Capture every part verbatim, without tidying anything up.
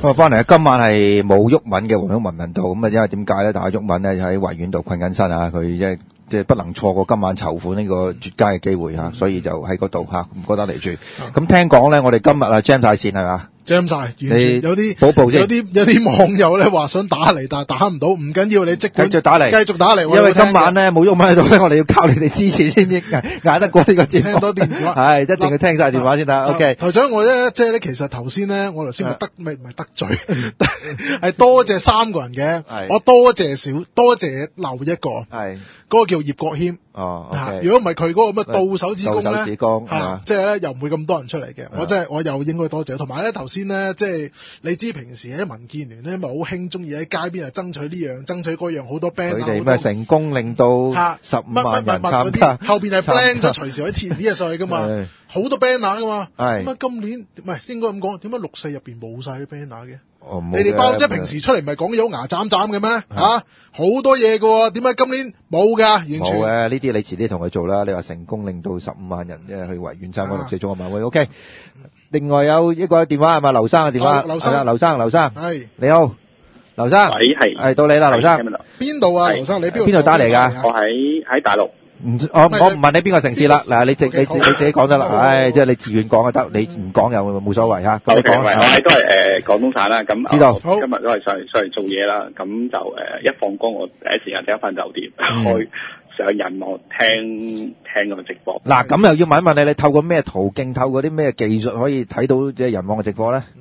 咁啊，翻嚟今晚係冇毓民嘅黃毓民頻道，咁啊，因為點解咧？但係毓民咧就喺維園度困緊身啊，佢即係即係不能錯過今晚籌款呢個絕佳嘅機會嚇，所以就喺嗰度嚇，唔覺得嚟住。咁聽講咧，我哋今日啊 jam 曬線係嘛？ jam 晒，完全有啲補報先， 有啲有啲網友咧話想打嚟，但係打唔到，唔緊要，你即管繼續打嚟， 繼續打嚟。 因為今晚咧冇毓民喺度咧，我哋要靠你哋支持先至捱得過呢個節目。 聽多電話， 係一定要聽晒電話先得。OK， 台長我咧即係咧，其實頭先咧，我頭先咪得咪唔係得罪，係多謝三個人嘅，我多謝少多謝漏一個，係嗰個叫葉國謙。 哦， 如果唔係佢嗰個咩倒手指公咧， 倒手指公係即係咧又唔會咁多人出嚟嘅。我真係我又應該多謝。同埋咧頭先咧，即係你知平時喺民建聯咧咪好興中意喺街邊啊爭取呢樣爭取嗰樣，好多 band 佢哋咩成功令到十五萬人參加， 後邊係 plan 咗隨時可以填啲嘢上去㗎嘛，好多 banner 㗎嘛。咁啊今年唔係應該咁講，點解六四入邊冇晒啲 banner 嘅？ 哦、 你哋包即係平時出嚟唔係講有牙斬斬嘅咩？嚇好多嘢嘅喎，點解今年冇㗎？完全冇嘅， 呢啲你遲啲同佢做啦。你話成功令到十五萬人即係去維園參加六四中國晚會。OK，另外有一個電話係咪劉生嘅電話？劉生，劉生，劉生，係你好，劉生， 喂係， 係到你啦，劉生， 邊度啊？劉生，你邊度？ 邊度打嚟㗎？ 我喺喺大陸。 唔，我我唔問你邊個城市啦。嗱，你自你自你自己講得啦。唉，即係你自願講就得，你唔講又冇所謂嚇。咁你講係我係都係誒廣東省啦。咁知道。 今日都係上嚟上嚟做嘢啦。咁就誒一放工，我第一時間即刻翻酒店開上人網聽聽個直播。 嗱，咁又要問一問你，你透過咩途徑，透過啲咩技術可以睇到即係人網嘅直播咧？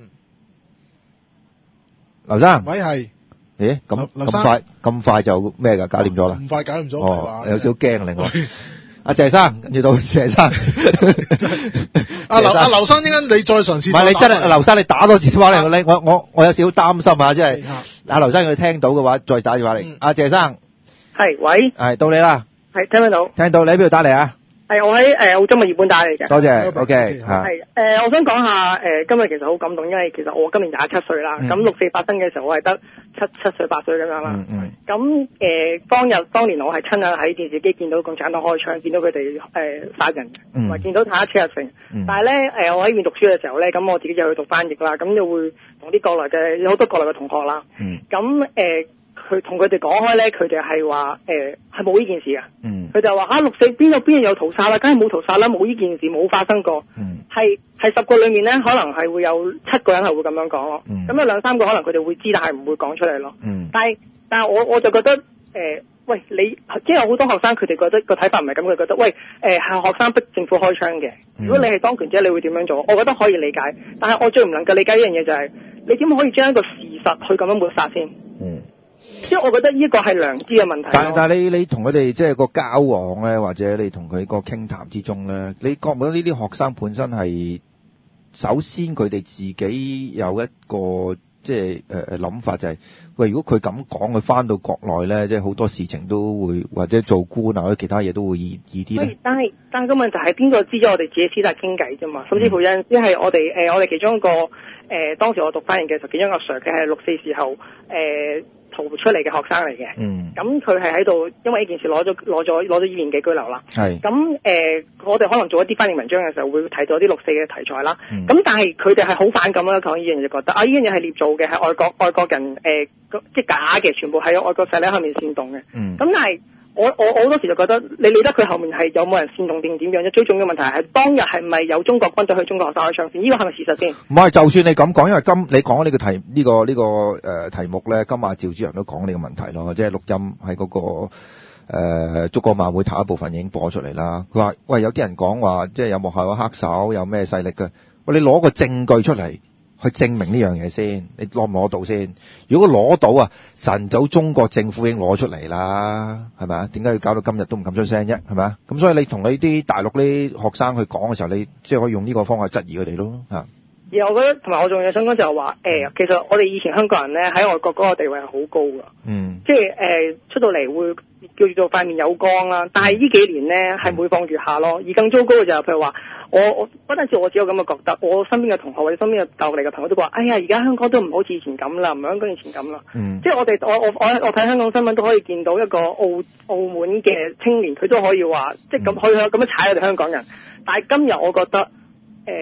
劉生， 喂係。 咦，咁咁快咁快就咩㗎？搞掂咗啦？ 咁快搞掂咗， 哦，有少少驚另外。阿謝生，跟住到謝生。 阿劉阿劉生，點解你再嘗試？ 唔係你真係，劉生你打多次電話嚟，你我我我有少少擔心啊，即係阿劉生佢聽到嘅話，再打電話嚟。阿謝生， 係喂， 係到你啦。 係聽唔聽到？ 聽到，你喺邊度打嚟啊？ 係我喺誒澳洲墨爾本打嚟嘅。 多謝 ，OK 嚇。 係誒，我想講下誒，今日其實好感動，因為其實我今年廿七歲啦。咁六四發生嘅時候，我係得七七歲八歲咁樣啦。咁誒，當日當年我係親眼喺電視機見到共產黨開槍，見到佢哋誒殺人，同埋見到坦克車入城。但係咧誒，我喺邊讀書嘅時候咧，咁我自己就去讀翻譯啦，咁就會同啲國內嘅有好多國內嘅同學啦。咁誒。佢同佢哋講開咧，佢哋係話誒係冇呢件事嘅。嗯，佢就話嚇六四邊度邊度有屠殺啦，梗係冇屠殺啦，冇呢件事冇發生過。嗯，係係十個裡面咧，可能係會有七個人係會咁樣講咯。嗯，咁有兩三個可能佢哋會知，但係唔會講出嚟咯。嗯，但係但係我我就覺得誒、呃，喂你即係有好多學生佢哋覺得個睇法唔係咁，佢覺得喂誒係、呃、學生逼政府開槍嘅。如果你係當權者，你會點樣做？我覺得可以理解，但係我最唔能夠理解一樣嘢就係、是、你點可以將一個事實去咁樣抹殺先？嗯。即係我覺得呢個係良知嘅問題。但係但係你你同佢哋即係個交往咧，或者你同佢個傾談之中咧，你覺唔覺得呢啲學生本身係首先佢哋自己有一個即係誒誒諗法就係、是、喂，如果佢咁講，佢翻到國內咧，即係好多事情都會或者做官啊或者其他嘢都會易易啲咧。但係但係個問題係邊個知咗我哋自己私底下傾偈啫嘛？甚至乎有陣時係我哋誒、呃、我哋其中一個誒、呃、當時我讀翻譯嘅時候，其中一個 Sir 佢係六四時候誒。呃逃出嚟嘅學生嚟嘅，咁佢係喺度，因為呢件事攞咗攞咗攞咗二年幾居留啦。係，咁誒、呃，我哋可能做一啲翻譯文章嘅時候，會提到一啲六四嘅題材啦。咁、嗯、但係佢哋係好反感啦，講呢樣嘢就覺得啊，呢樣嘢係捏造嘅，係外國外國人誒、呃，即係假嘅，全部喺外國勢力後面煽動嘅。咁、嗯、但係我我我好多時就覺得，你理得佢後面係有冇人煽動定點樣啫？最重要嘅問題係當日係咪有中國軍隊去中國學生開槍先？呢、這個係咪事實先？唔係，就算你咁講，因為今你講呢個題呢、這個呢、這個誒、呃、題目咧，今日趙主任都講呢個問題咯，即係錄音喺嗰、那個誒燭光晚會頭一部分已經播出嚟啦。佢話喂，有啲人講話即係有幕後有黑手，有咩勢力嘅？喂，你攞個證據出嚟。去證明呢樣嘢先，你攞唔攞到先？如果攞到啊，晨早中國政府已經攞出嚟啦，係咪啊？點解要搞到今日都唔敢出聲啫？係咪啊？咁所以你同你啲大陸啲學生去講嘅時候，你即係可以用呢個方法質疑佢哋咯嚇。而我覺得同埋我仲有想講就係話誒，其實我哋以前香港人咧喺外國嗰個地位係好高㗎，嗯，即係誒、呃、出到嚟會叫做塊面有光啦。但係呢幾年咧係每況愈下咯，而更糟糕嘅就係譬如話。我我不單止我只有咁嘅覺得，我身邊嘅同學或者身邊嘅舊嚟嘅朋友都話：哎呀，而家香港都唔好似以前咁啦，唔係香港以前咁啦。嗯，即係我哋我我我我睇香港新聞都可以見到一個澳澳門嘅青年，佢都可以話，即係咁可以咁樣踩我哋香港人。但係今日我覺得，誒、呃，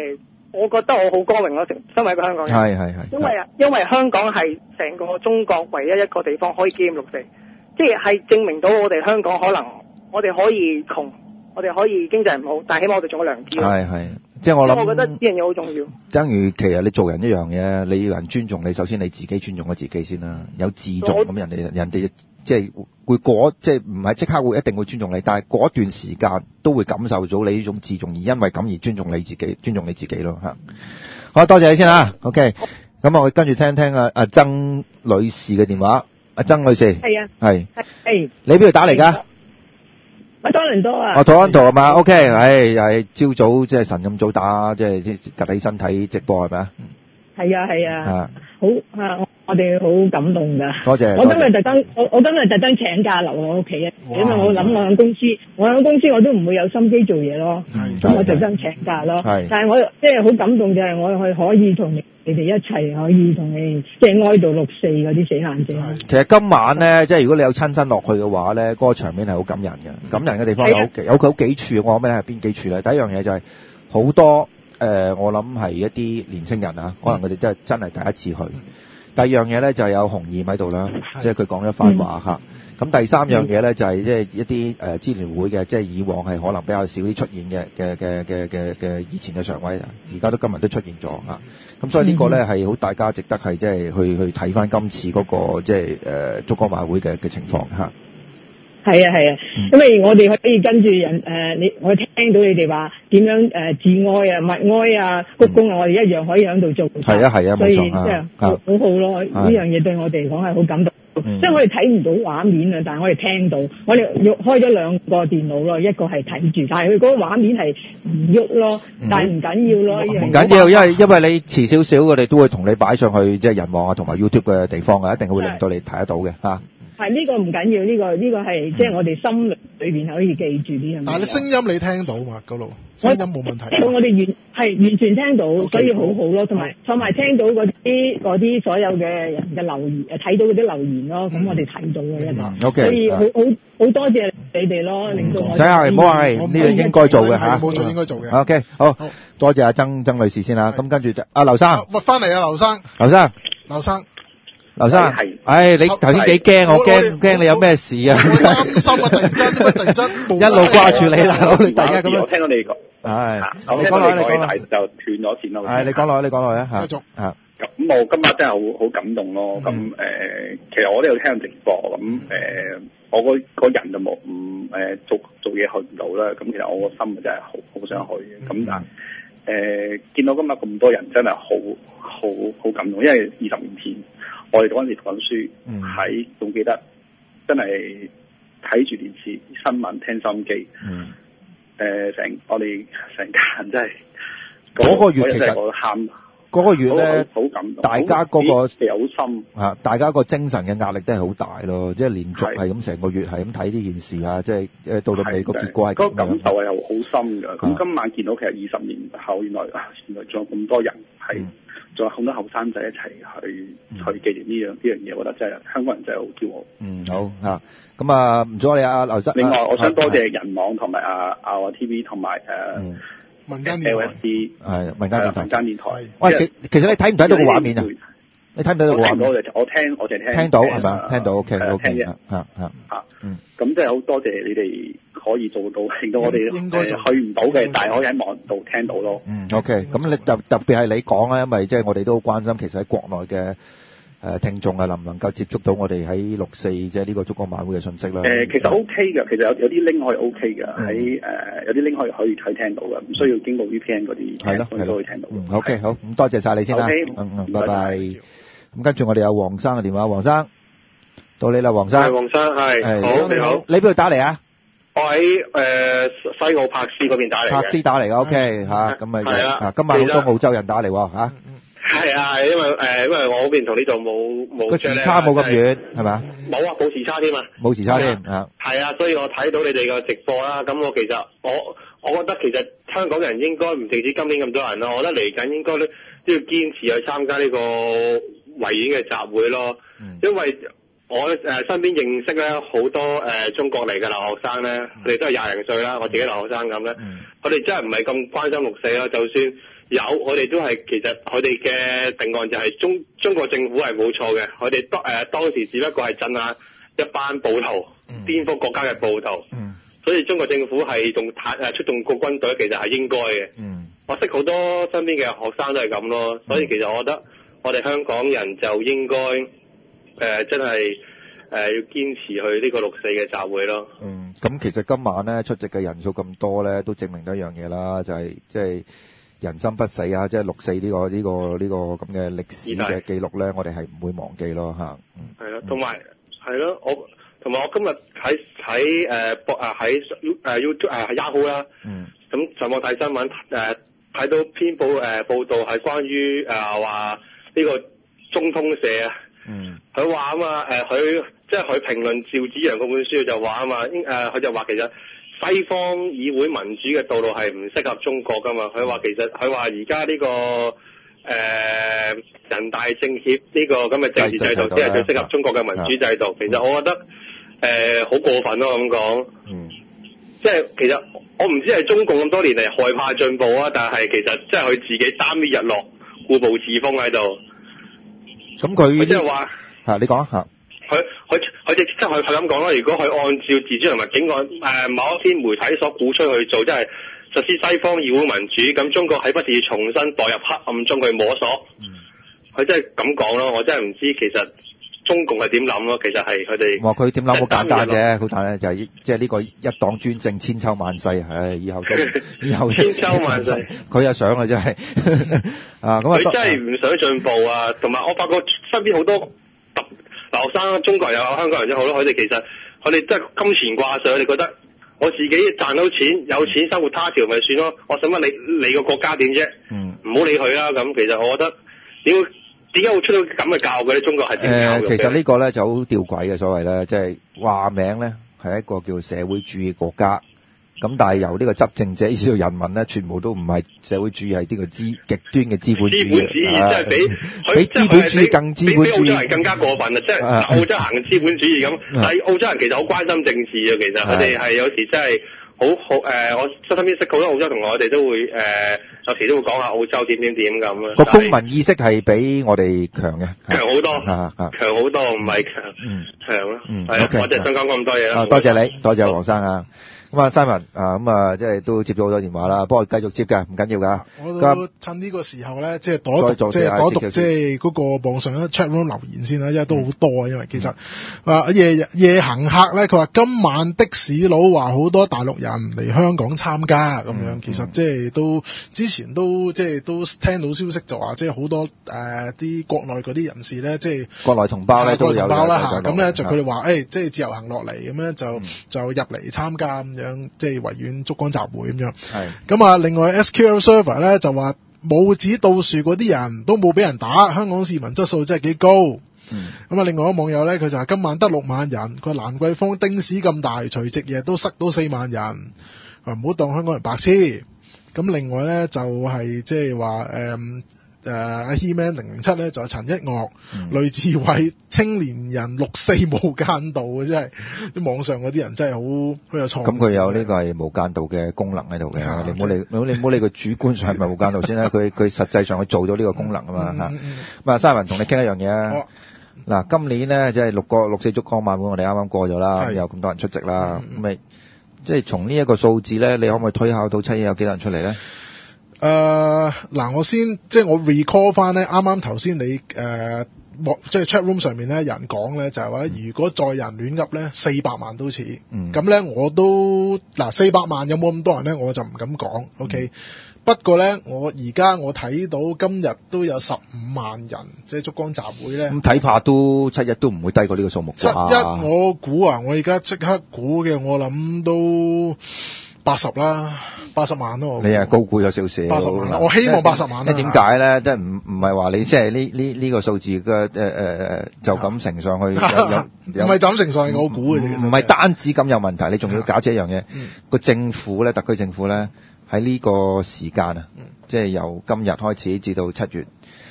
我覺得我好光榮咯，身為一個香港人。 係係係。 因為啊，因為香港係成個中國唯一一個地方可以紀念六四，即係係證明到我哋香港可能我哋可以窮，我哋可以經濟唔好，但係起碼我哋做咗良知。 係係，即係我諗。我覺得呢樣嘢好重要。 正如其實你做人一樣嘢，你要人尊重你，首先你自己尊重咗自己先啦，有自重咁人哋人哋即係會過，即係唔係即刻會一定會尊重你，但係嗰段時間都會感受到你呢種自重，而因為咁而尊重你自己，尊重你自己咯嚇。好，多謝你先啦 OK，咁我跟住聽聽阿阿曾女士嘅電話。阿曾女士。 係啊。 係。 係。 你邊度打嚟㗎？ 我多倫多啊。 哦，多倫多係嘛 ？OK，唉，又係朝早即係晨咁早打，即係即係趌起身睇直播係咪啊？ 係啊係啊。啊。好啊！我哋好感動㗎。 多謝。 我今日特登，我我今日特登請假留我屋企啊，因為我諗我喺公司，我喺公司我都唔會有心機做嘢咯。咁我特登請假咯。係。但係我即係好感動就係我係可以同你哋一齊可以同你即係哀悼六四嗰啲死難者。 其實今晚咧，即係如果你有親身落去嘅話咧，嗰個場面係好感人嘅。感人嘅地方有幾有佢好幾處，我講咩咧係邊幾處咧？第一樣嘢就係好多誒，我諗係一啲年青人啊，可能佢哋真係真係第一次去。第二樣嘢咧就係有洪燕喺度啦，即係佢講一番話嚇。咁、嗯、第三樣嘢咧就係即係一啲誒支聯會嘅，即係以往係可能比較少啲出現嘅嘅嘅嘅嘅嘅以前嘅常委，而家都今日都出現咗嚇。咁所以呢個咧係好大家值得係即係去去睇翻今次嗰、那個即係誒燭光晚會嘅嘅情況嚇。 係啊係啊，因為我哋可以跟住人誒，你我聽到你哋話點樣誒致哀啊、默哀啊、鞠躬啊，我哋一樣可以喺度做。係啊係啊，冇錯啊。所以即係好好咯，呢樣嘢對我哋嚟講係好感動。即係我哋睇唔到畫面啊，但係我哋聽到，我哋用開咗兩個電腦咯，一個係睇住，但係佢嗰個畫面係唔喐咯，但係唔緊要咯。唔緊要，因為因為你遲少少，我哋都會同你擺上去即係人望啊，同埋 YouTube 嘅地方啊，一定會令到你睇得到嘅嚇。 係呢個唔緊要，呢個呢個係即係我哋心裏邊可以記住呢樣嘢。 但係你聲音你聽到嘛？嗰度聲音冇問題。 我哋完係完全聽到，所以好好咯。同埋同埋聽到嗰啲嗰啲所有嘅人嘅留言，誒睇到嗰啲留言咯。咁我哋睇到嘅一定。 O K。 所以好好好多謝你哋咯，令到我。 唔使客氣，唔好客氣，呢個應該做嘅嚇。 冇做應該做嘅。 O K，好多謝阿曾曾女士先啦。咁跟住就阿劉生。 喂，翻嚟啊，劉生。 劉生。 劉生。 劉生，唉，你頭先幾驚，我驚唔驚你有咩事啊？ 我擔心啊，突然間，突然間一路掛住你，大佬，你大家咁樣。 我聽到你講， 係， 我聽到你講，但係就斷咗線咯。 係，你講落去，你講落去啊， 繼續啊。 咁我今日真係好好感動咯。咁誒，其實我都有聽直播，咁誒，我個個人就冇唔誒做做嘢去唔到啦。咁其實我個心真係好好想去嘅。咁但係誒見到今日咁多人真係好好好感動，因為二十年前。我哋嗰陣時讀緊書，喺仲、嗯、記得真係睇住電視新聞聽收音機，誒、嗯，成、呃、我哋成家人真係嗰、那個月其實我喊嗰個月咧，好感動，大家嗰、那個有心啊，大家個精神嘅壓力都係好大咯，即係連續係咁成個月係咁睇呢件事啊，即係誒到到尾個結果係咁樣，嗰個感受係好深㗎。咁今晚見到其實二十年後，原來原來仲有咁多人係。嗯仲有好多後生仔一齊去、嗯、去紀念呢樣呢樣嘢，我覺得真係香港人真係好驕傲。嗯，好嚇，咁啊唔阻你啊，劉生。另外，我想多謝人網同埋啊啊 T V 同埋誒民間電台， 係民間電台。民間電台。 喂， 其其實你睇唔睇到個畫面啊？你睇唔睇到個畫面？ 我聽我聽我淨係聽。 聽到係咪？聽到 OK OK 嚇嚇嚇。嗯。咁即係好多謝你哋可以做到，令到我哋誒去唔到嘅，但係可以喺網度聽到咯。嗯 OK，咁你特特別係你講啦，因為即係我哋都好關心，其實喺國內嘅誒聽眾啊，能唔能夠接觸到我哋喺六四即係呢個燭光晚會嘅信息啦？誒，其實 OK 嘅，其實有有啲 link 可以 OK 嘅，喺誒有啲 link 可以可以可以聽到嘅，唔需要經過 V P N 嗰啲，係咯係咯，都可以聽到。嗯 OK 好，咁多謝曬你先啦。嗯嗯，拜拜。咁跟住我哋有黃生嘅電話，黃生到你啦，黃生。係黃生，係好你好，你邊度打嚟啊？我喺誒西澳柏斯嗰邊打嚟嘅。柏斯打嚟嘅 OK 嚇，咁咪係啊，今晚好多澳洲人打嚟喎嚇。係啊，因為誒因為我嗰邊同呢度冇冇個時差冇咁遠係嘛？冇啊，冇時差添啊。冇時差添啊。係啊，所以我睇到你哋嘅直播啦。咁我其實我我覺得其實香港人應該唔淨止今年咁多人咯，我覺得嚟緊應該都都要堅持去參加呢個維園嘅集會咯，因為。我誒、呃、身邊認識咧好多誒、呃、中國嚟嘅留學生咧，佢哋、嗯、都係廿零歲啦，我自己留學生咁咧，佢哋、嗯、真係唔係咁關心六四啦。就算有，我哋都係其實佢哋嘅定案就係中中國政府係冇錯嘅，佢哋當誒當時只不過係鎮壓一班暴徒，顛覆國家嘅暴徒， 嗯、 所以中國政府係用坦誒出動個軍隊，其實係應該嘅。 嗯、 我識好多身邊嘅學生都係咁咯，所以其實我覺得我哋香港人就應該誒、呃、真係誒、呃、要堅持去呢個六四嘅集會咯。 嗯，咁其實今晚咧出席嘅人數咁多咧，都證明咗一樣嘢啦，就係即係。人心不死啊！即係六四呢個呢個呢個咁嘅歷史嘅記錄咧，我哋係唔會忘記咯嚇。 係咯，同埋係咯，我同埋我今日喺喺誒博啊喺誒 YouTube 誒 Yahoo 啦，咁上網睇新聞誒睇到篇報誒報道係關於誒話呢個中通社啊，佢話啊嘛誒佢即係佢評論趙紫陽嗰本書就話啊嘛誒佢就話其實。西方議會民主嘅道路係唔適合中國㗎嘛？佢話其實佢話而家呢個誒、呃、人大政協呢個咁嘅政治制度，先係最適合中國嘅民主制度。其實我覺得誒好、呃、過分咯咁講。嗯。即係其實我唔知係中共咁多年嚟害怕進步啊，但係其實即係佢自己擔於日落，固步自封喺度。咁佢即係話嚇，你講嚇。 佢佢佢即係佢佢咁講啦。如果佢按照自主同埋境外誒某一啲媒體所鼓吹去做，即係實施西方議會民主，咁中國係不是要重新墮入黑暗中去摸索？佢、嗯、真係咁講咯，我真係唔知其實中共係點諗咯。其實係佢哋話佢點諗好簡單啫，好簡單就係即係呢個一黨專政千秋萬世，唉，以後都以後千秋萬世，佢又想啊真係啊咁啊，佢真係唔想進步啊。同埋我發覺身邊好多留學生，中國人又有香港人都好咯，佢哋其實佢哋真係金錢掛上，佢哋覺得我自己賺到錢有錢生活他條咪算咯，我使乜你你個國家點啫？嗯，唔好理佢啦。咁其實我覺得點點解會出到咁嘅教育嘅咧？中國係點教育嘅？誒，其實呢個咧就好吊詭嘅所謂咧，即係話名咧係一個叫社會主義國家。咁但係由呢個執政者至到人民咧，全部都唔係社會主義，係呢個資極端嘅資本主義。資本主義即係比比資本主義更資本主義，比澳洲人更加過分啊！即係澳洲行資本主義咁，但係澳洲人其實好關心政治啊。其實佢哋係有時真係好好誒，我身邊識好多澳洲同學，我哋都會誒、呃、有時都會講下澳洲點點點咁啊。個公民意識係比我哋強嘅，強好多，強好多，唔係強，嗯，強咯。嗯，係啊，我就想講咁多嘢啦。多謝你，多謝黃生啊。咁啊，Simon啊，咁啊，即係都接咗好多電話啦，不過繼續接㗎，唔緊要㗎。我都趁呢個時候咧，即係讀一讀，即係讀一讀，即係嗰個網上嘅 chat room 留言先啦，因為都好多啊，因為其實啊夜夜行客咧，佢話今晚的士佬話好多大陸人嚟香港參加咁樣，其實即係都之前都即係都聽到消息就話，即係好多誒啲國內嗰啲人士咧，即係國內同胞咧都有同胞啦嚇，咁咧就佢哋話誒，即係自由行落嚟咁樣就就入嚟參加咁樣，即係維園燭光集會咁樣。係咁啊，另外 S Q L Server 咧就話拇指倒樹嗰啲人都冇俾人打，香港市民質素真係幾高。嗯，咁啊，另外一個網友咧，佢就話今晚得六萬人，佢話蘭桂坊丁屎咁大，除夕夜都塞到四萬人，唔好當香港人白痴。咁另外咧就係即係話誒誒阿 He-Man 零零七咧就係陳一岳、呂、嗯、志偉青年人六四無間道嘅，真係啲網上嗰啲人真係好好有創意。咁佢有呢個係無間道嘅功能喺度嘅，你唔好理，你唔好理佢主觀上係咪無間道先啦。佢佢實際上佢做咗呢個功能啊嘛嚇。咁啊，沙文同你傾一樣嘢啊。嗱，今年咧即係六個六四燭光晚會，我哋啱啱過咗啦，有咁多人出席啦。咁咪即係從呢一個數字咧，你可唔可以推敲到七一有幾多人出嚟咧？誒、呃、嗱，我先即係我 recall 翻咧，啱啱頭先你誒、呃、即係 chat room 上面咧人講咧，就係、是、話如果再人亂噏咧，四百萬都似。嗯。咁咧我都嗱四百萬有冇咁多人咧，我就唔敢講。嗯、OK。不過咧，我而家我睇到今日都有十五萬人，即係燭光集會咧。咁睇怕都七一都唔會低過呢個數目。七一我估啊，我而家即刻估嘅，我諗都八十啦，八十萬咯。你係高估咗少少。八十萬，我希望八十萬啦。點解咧？即係唔唔係話你即係呢呢呢個數字嘅誒誒就咁乘上去？唔係就咁乘上去，我估嘅。唔係單止咁有問題，你仲要搞這一樣嘢。個、嗯、政府咧，特區政府咧。喺呢個時間啊，即係由今日開始至到七月，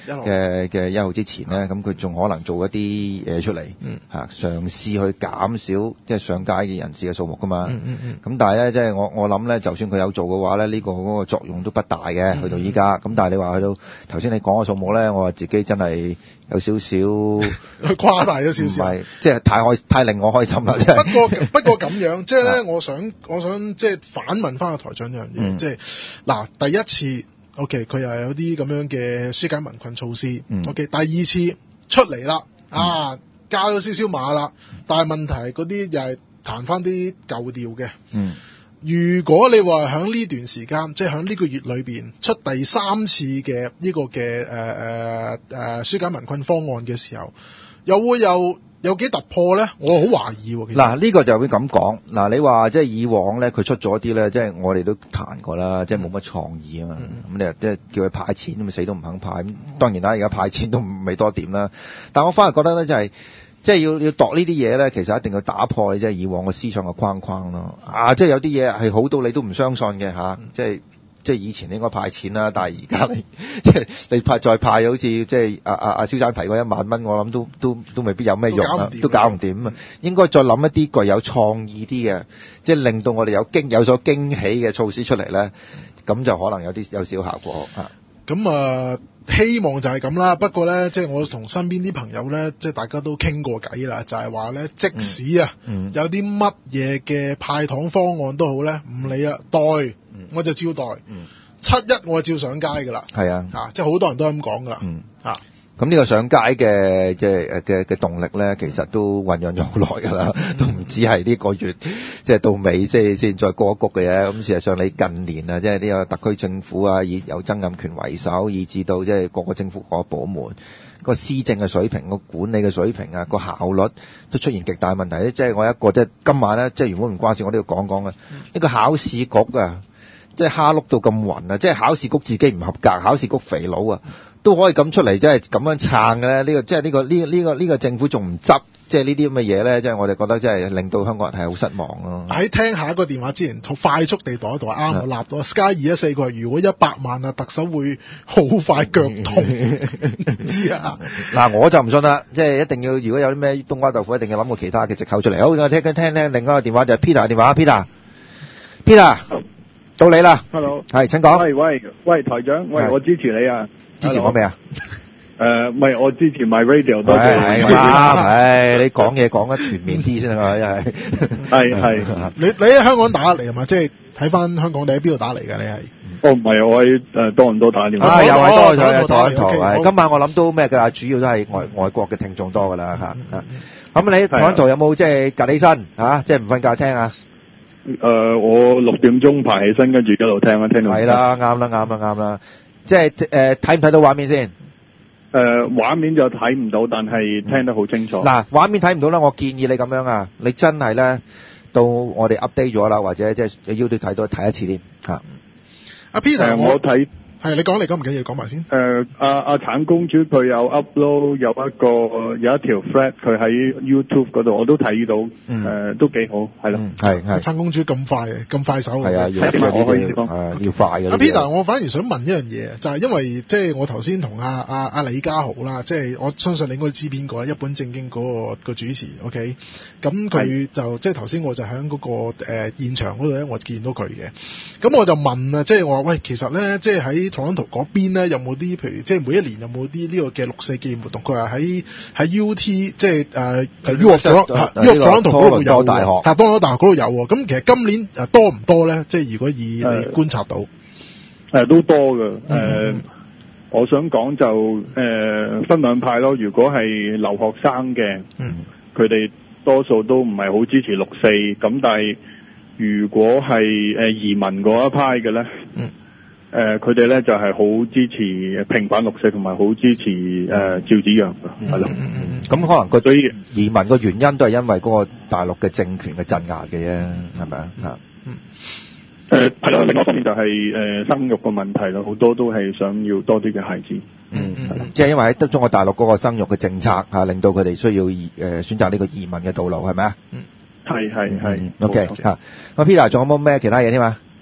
嘅嘅一號之前咧，咁佢仲可能做一啲嘢出嚟， 嗯嚇嘗試去減少即係上街嘅人士嘅數目噶嘛。 嗯嗯嗯。 咁但係咧，即係我我諗咧，就算佢有做嘅話咧，呢個嗰個作用都不大嘅，去到依家。咁但係你話去到頭先你講嘅數目咧，我話自己真係有少少誇大咗少少， 唔係即係太開太令我開心啦！即係不過不過咁樣，即係咧，我想我想即係反問翻個台長一樣嘢，即係嗱第一次 OK， 佢又有啲咁樣嘅紓解民困措施、嗯、OK， 第二次出嚟啦，啊、嗯、加咗少少碼啦，但係問題嗰啲又係彈翻啲舊調嘅。 嗯， 如果你話喺呢段時間，即係喺呢個月裏邊出第三次嘅呢個嘅誒誒誒紓解民困方案嘅時候，又會有有幾突破咧？我好懷疑喎。 嗱，呢個就會咁講。嗱，你話即係以往咧，佢出咗啲咧，即係我哋都談過啦，即係冇乜創意啊嘛。咁、嗯、你即係叫佢派錢，咁死都唔肯派。咁當然啦，而家派錢都未多點啦。但我反而覺得咧，就係即係要要度呢啲嘢咧，其實一定要打破即係以往嘅思想嘅框框咯。啊，即係有啲嘢係好到你都唔相信嘅吓、啊，即係。即係以前應該派錢啦，但係而家你即係你派再派，好似即係阿阿阿蕭生提過一萬蚊，我諗都都都未必有咩用啦，都搞唔掂啊！應該再諗一啲具有創意啲嘅，即係令到我哋有驚有所驚喜嘅措施出嚟咧，咁就可能有啲有少效果啊！ 咁啊，希望就係咁啦。不過咧，即係我同身邊啲朋友咧，即係大家都傾過偈啦，就係話咧，即使啊、嗯嗯、有啲乜嘢嘅派糖方案都好咧，唔理啊，代我就照代。嗯、七一我就照上街噶啦。係啊，啊，即係好多人都咁講噶啦。 嗯，啊。咁呢個上街嘅即係嘅嘅動力咧，其實都醖釀咗好耐㗎啦，都唔止係呢個月，即係到尾即係先再過一谷嘅嘢。咁事實上你近年啊，即係呢個特區政府啊，以由曾蔭權為首，以至到即係各個政府各個部門個施政嘅水平、個管理嘅水平啊、個效率都出現極大問題。即係我一個即係今晚咧，即係原本唔關事，我都要講講嘅呢個考試局啊，即係蝦碌到咁暈啊！即係考試局自己唔合格，考試局肥佬啊！都可以咁出嚟，即係咁樣撐嘅咧。呢、這個即係呢個呢呢、這個呢、這個政府仲唔執，即係呢啲咁嘅嘢咧，即係我哋覺得真係令到香港人係好失望咯。 喺聽下一個電話之前，快速地度一度啱我立到 Sky 二一四個，如果一百萬啊，特首會好快腳痛，知啊？嗱， 我就唔信啦，即係一定要如果有啲咩冬瓜豆腐，一定要諗個其他嘅藉口出嚟。好，我聽聽聽另一個電話就係 Peter 嘅電話 ，Peter，Peter， 到你啦。 Hello， 係請講。 喂喂喂，台長，喂，我支持你啊！ 支持我咩啊？ 誒，唔係我支持 My Radio 多謝。 係啱，係你講嘢講得全面啲先啊！真係係係。 你你喺香港打嚟係嘛？即係睇翻香港，你喺邊度打嚟㗎？你係？ 哦，唔係，我喺誒多倫多打電話。 啊，又係多咗多倫多。今晚我諗都咩㗎啦？主要都係外外國嘅聽眾多㗎啦嚇。咁你多倫多有冇即係趌起身嚇？即係唔瞓覺聽啊？ 誒，我六點鐘爬起身，跟住一路聽啊，聽到。係啦，啱啦，啱啦，啱啦。即係誒睇唔睇到畫面先？ 誒畫面就睇唔到，但係聽得好清楚。 嗱，畫面睇唔到啦，我建議你咁樣啊，你真係咧到我哋 update 咗啦，或者即係 YouTube 睇到睇一次添嚇。 阿 Peter， 我睇。 係你講嚟講唔緊要，講埋先。 誒，阿阿橙公主佢有 upload 有一個有一條 thread 佢喺 YouTube 嗰度，我都睇到，誒、嗯呃、都幾好，係咯。係係。橙公主咁快咁快手。 係啊，要我可以講誒要快嘅。 阿 Peter，我反而想問一樣嘢，就係、是、因為即係我頭先同阿阿阿李家豪啦，即、就、係、是、我相信你應該知邊個一本正經嗰、那個、那個主持 ，OK？咁佢就即係頭先我就喺嗰、那個誒、呃、現場嗰度咧，我見到佢嘅。咁我就問啊，即、就、係、是、我話喂，其實咧，即係喺多倫多嗰邊咧，有冇啲譬如即係每一年有冇啲呢個嘅六四紀念活動？佢話喺喺 U T 即係誒 U of U of Toronto 嗰度有， 大學嚇多倫多大學嗰度有喎。咁其實今年誒多唔多咧？即係如果以你觀察到，誒、 呃、都多嘅。誒、呃嗯，我想講就誒、呃、分兩派咯。如果係留學生嘅，嗯，佢哋多數都唔係好支持六四。咁但係如果係誒移民嗰一派嘅咧，嗯。誒佢哋咧就係、是、好支持平反六四，同埋好支持誒、呃、趙紫陽嘅，係咯。 咁、嗯、可能佢對移民個原因都係因為嗰個大陸嘅政權嘅鎮壓嘅啫，係咪啊？嚇。嗯。 誒係咯，另外一方面就係、是、誒、呃、生育嘅問題咯，好多都係想要多啲嘅孩子。 嗯嗯。即係因為喺中國大陸嗰個生育嘅政策嚇、啊，令到佢哋需要移誒、呃、選擇呢個移民嘅道路，係咪啊？ 嗯。係係係。 O K 嚇。咁 Peter 仲有冇咩其他嘢添啊？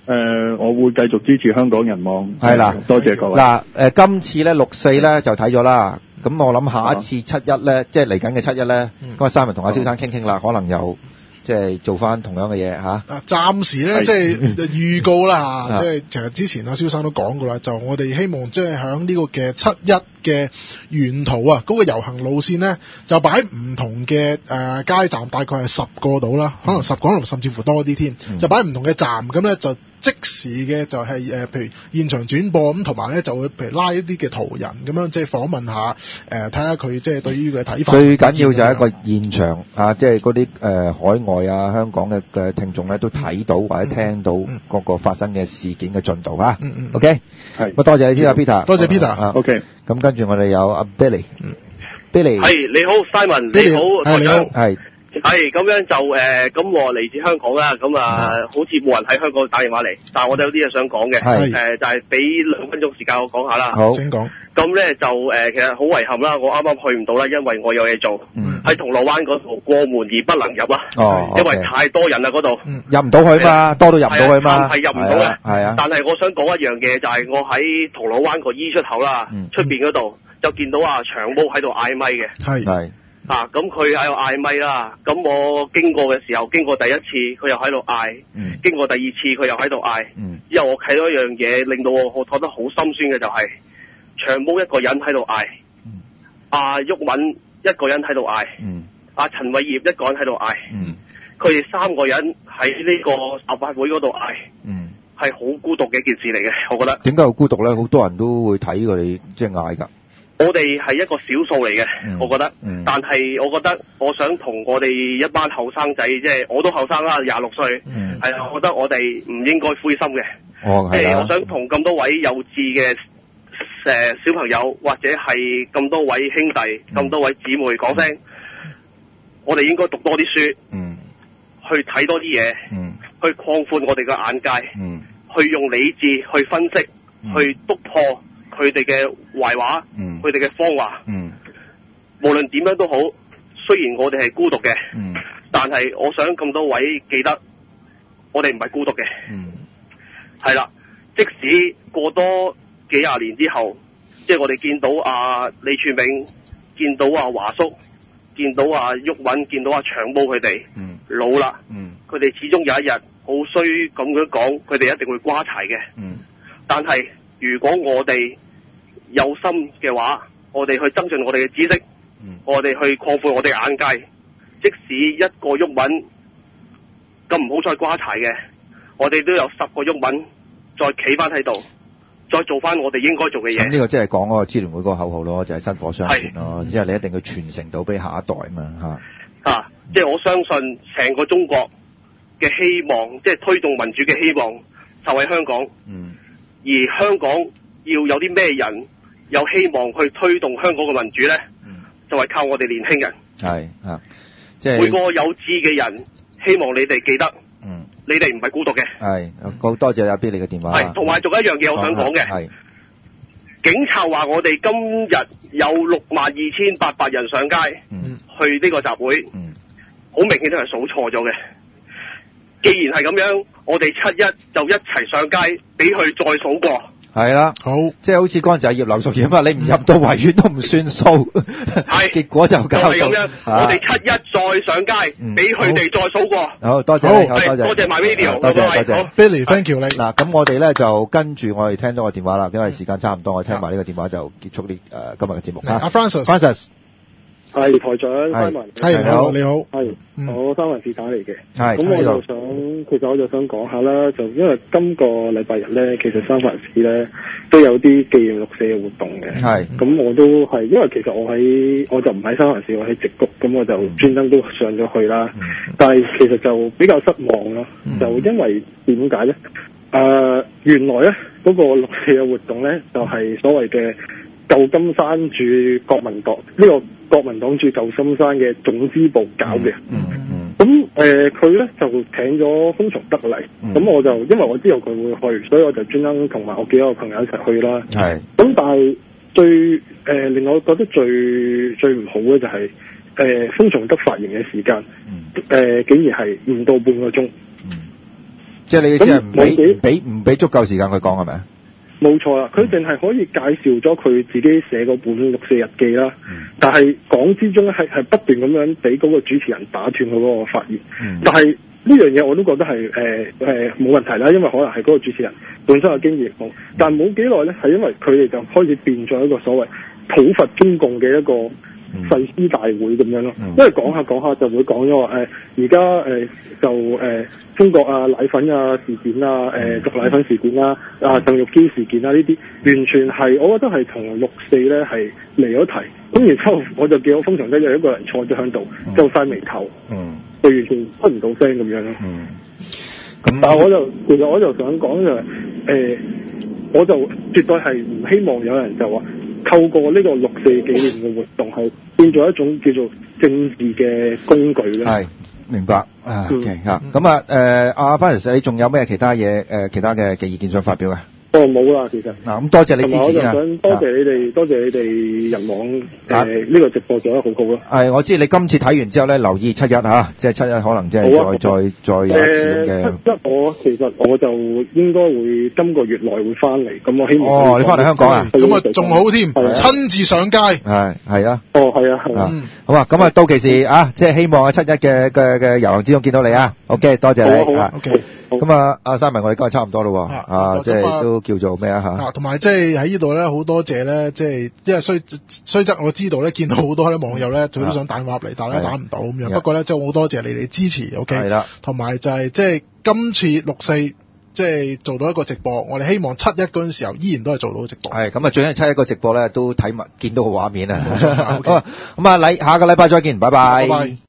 誒，我會繼續支持香港人網。 係啦， 多謝各位。 嗱，誒，今次咧六四咧就睇咗啦，咁我諗下一次七一咧，即係嚟緊嘅七一咧，咁啊三文同阿蕭生傾傾啦，可能又即係做翻同樣嘅嘢嚇。 啊，暫時咧即係預告啦嚇，即係其實之前阿蕭生都講過啦，就我哋希望即係響呢個嘅七一嘅沿途啊，嗰、那個遊行路線咧就擺唔同嘅誒、呃、街站，大概係十個到啦，可能十個，可能甚至乎多啲添，嗯、就擺唔同嘅站，咁咧就即時嘅就係、是、誒、呃，譬如現場轉播咁，同埋咧就會譬如拉一啲嘅途人咁樣，即係訪問下誒，睇下佢即係對於佢嘅睇法。最緊要就係一個現場啊，即係嗰啲誒海外啊、香港嘅嘅聽眾咧都睇到或者聽到嗰個發生嘅事件嘅進度啊。嗯嗯。OK，係。咁多謝你先啊 Peter。多謝 Peter。啊 OK。咁跟住我哋有阿 Billy。嗯。Billy。 係你好 Simon， 你好台長。係。係咁樣就誒，咁、呃、我嚟自香港啦，咁啊、嗯、好似冇人喺香港打電話嚟，但係我哋有啲嘢想講嘅，誒、呃、就係俾兩分鐘時間我講下啦。好，請講。咁咧就誒、呃，其實好遺憾啦，我啱啱去唔到啦，因為我有嘢做，喺、嗯、銅鑼灣嗰度過門而不能入啦。哦，因為太多人啦嗰度， 入唔到去嘛，多到入唔到去嘛， 係入唔到嘅。係啊。但係我想講一樣嘢，就係、是、我喺銅鑼灣個 E 出口啦，出邊嗰度就見到啊長毛喺度嗌咪嘅。係係。啊，咁佢喺度嗌咪啦，咁我經過嘅時候，經過第一次佢又喺度嗌，經過第二次佢又喺度嗌，之後我睇到一樣嘢，令到我我覺得好心酸嘅就係、是、長毛一個人喺度嗌，阿毓民一個人喺度嗌，阿陳偉業一個人喺度嗌，佢哋三個人喺呢個立法會嗰度嗌，係好孤獨嘅一件事嚟嘅，我覺得。點解好孤獨咧？好多人都會睇佢哋即係嗌㗎。我哋係一個少數嚟嘅，我覺得，嗯、但係我覺得，我想同我哋一班後生仔，即係我都後生啦，廿六歲，係啊，我覺得我哋唔應該灰心嘅，即係、哦呃、我想同咁多位幼稚嘅誒小朋友，或者係咁多位兄弟、咁、嗯、多位姊妹講聲，嗯、我哋應該讀多啲書，嗯、去睇多啲嘢，嗯、去擴闊我哋嘅眼界，嗯、去用理智去分析，嗯、去督破佢哋嘅壞話，佢哋嘅謊話，嗯、無論點樣都好，雖然我哋係孤獨嘅，嗯、但係我想咁多位記得，我哋唔係孤獨嘅，係啦、嗯。即使過多幾廿年之後，即係我哋見到阿、啊、李柱銘，見到阿、啊、華叔，見到阿毓民，見到阿、啊、長毛佢哋、嗯、老啦，佢哋、嗯、始終有一日好衰咁樣講，佢哋一定會瓜柴嘅。嗯、但係如果我哋有心嘅話，我哋去增進我哋嘅知識，嗯、我哋去擴闊我哋嘅眼界。即使一個毓民咁唔好再瓜柴嘅，我哋都有十個毓民再企翻喺度，再做翻我哋應該做嘅嘢。咁呢個即係講嗰個支聯會嗰個口號咯，就係、是、薪火相傳咯，即係你一定要傳承到俾下一代啊嘛嚇。啊，即係我相信成個中國嘅希望，即係推動民主嘅希望，就喺香港。嗯。而香港要有啲咩人有希望去推動香港嘅民主咧？嗯、就係靠我哋年輕人。係啊，即係每個有志嘅人，希望你哋記得，嗯，你哋唔係孤獨嘅。係，好多謝阿 Billy 嘅電話。係，同埋仲有一樣嘢我想講嘅。係。警察話我哋今日有六萬二千八百人上街，嗯，去呢個集會，嗯，好明顯都係數錯咗嘅。既然係咁樣，我哋七一就一齊上街，俾佢再數過。係啦，好，即係好似嗰陣時阿葉劉淑儀啊，你唔入到維園都唔算數，係，結果就搞到咁樣。我哋七一再上街，俾佢哋再數過。好多謝，好多謝，多謝 MyRadio，多謝多謝 Billy，thank you 你。嗱，咁我哋咧就跟住我哋聽到個電話啦，因為時間差唔多，我聽埋呢個電話就結束呢誒今日嘅節目。阿 Francis，Francis。係台長，三文，係你好，你好，係我三文士打嚟嘅，係咁我就想，其實我就想講下啦，就因為今個禮拜日咧，其實三藩市咧都有啲紀念六四嘅活動嘅，係，咁我都係，因為其實我喺，我就唔喺三藩市，我喺矽谷，咁我就專登都上咗去啦，嗯、但係其實就比較失望咯，嗯、就因為點解咧？誒、呃，原來咧嗰、那個六四嘅活動咧，就係、是、所謂嘅舊金山駐國民黨呢、這個。國民黨駐舊金山嘅總支部搞嘅，咁誒佢咧就請咗封從德嚟，咁、嗯、我就因為我知道佢會去，所以我就專登同埋我幾個朋友一齊去啦。係是，咁但係最誒、呃、令我覺得最最唔好嘅就係誒封從德發言嘅時間，誒、嗯呃、竟然係唔到半個鐘。 即係你意思係唔俾唔俾唔俾足夠時間佢講係咪啊？ 冇錯啦，佢淨係可以介紹咗佢自己寫嗰本六四日記啦，嗯、但係講之中係係不斷咁樣俾嗰個主持人打斷佢嗰個發言，嗯、但係呢樣嘢我都覺得係誒誒冇問題啦，因為可能係嗰個主持人本身嘅經驗好，但係冇幾耐咧，係因為佢哋就開始變咗一個所謂討伐中共嘅一個誓師大會咁樣咯，嗯、因為講下講下就會講咗話誒，而家誒就誒、呃、中國啊奶粉啊事件啊，誒毒奶粉事件啦，啊鄧玉嬌事件啊呢啲，完全係我覺得係同六四咧係離咗題。咁然之後我就見到封常一有一個人坐咗喺度，皺晒眉頭，嗯，就完全出唔到聲咁樣咯。嗯，咁但係我就其實我就想講就係誒，我就絕對係唔希望有人就話透過呢個六四紀念嘅活動係變咗一種叫做政治嘅工具咧。係， 明白啊。OK 嚇，咁啊誒，阿 Francis 你仲有咩其他嘢誒其他嘅嘅意見想發表啊？ 哦，冇啦，其實嗱，咁多謝你支持啊！ 我就想多謝你哋，多謝你哋人網誒呢個直播做得好好咯。 係，我知你今次睇完之後咧，留意七一嚇，即係七一可能即係再再再有一次嘅。 七一我其實我就應該會今個月內會翻嚟，咁我希望。 哦，你翻嚟香港啊？ 咁啊，仲好添，親自上街。 係係啊。 哦，係啊，係啊。 好啊，咁啊，到期時啊，即係希望喺七一嘅嘅嘅遊行之中見到你啊。OK，多謝你。 好啊 OK。 咁啊，阿三文，我哋今日差唔多咯喎，啊，即係都叫做咩啊嚇？ 啊，同埋即係喺呢度咧，好多謝咧，即係因為雖雖則我知道咧，見到好多啲網友咧，佢都想打電話入嚟，但係打唔到咁樣。不過咧，即係好多謝你哋支持 ，OK？係啦。同埋就係即係今次六四即係做到一個直播，我哋希望七一嗰陣時候依然都係做到直播。係咁啊，最緊要七一個直播咧都睇埋見到個畫面啊。好啊，咁啊，禮下個禮拜再見，拜拜。拜拜。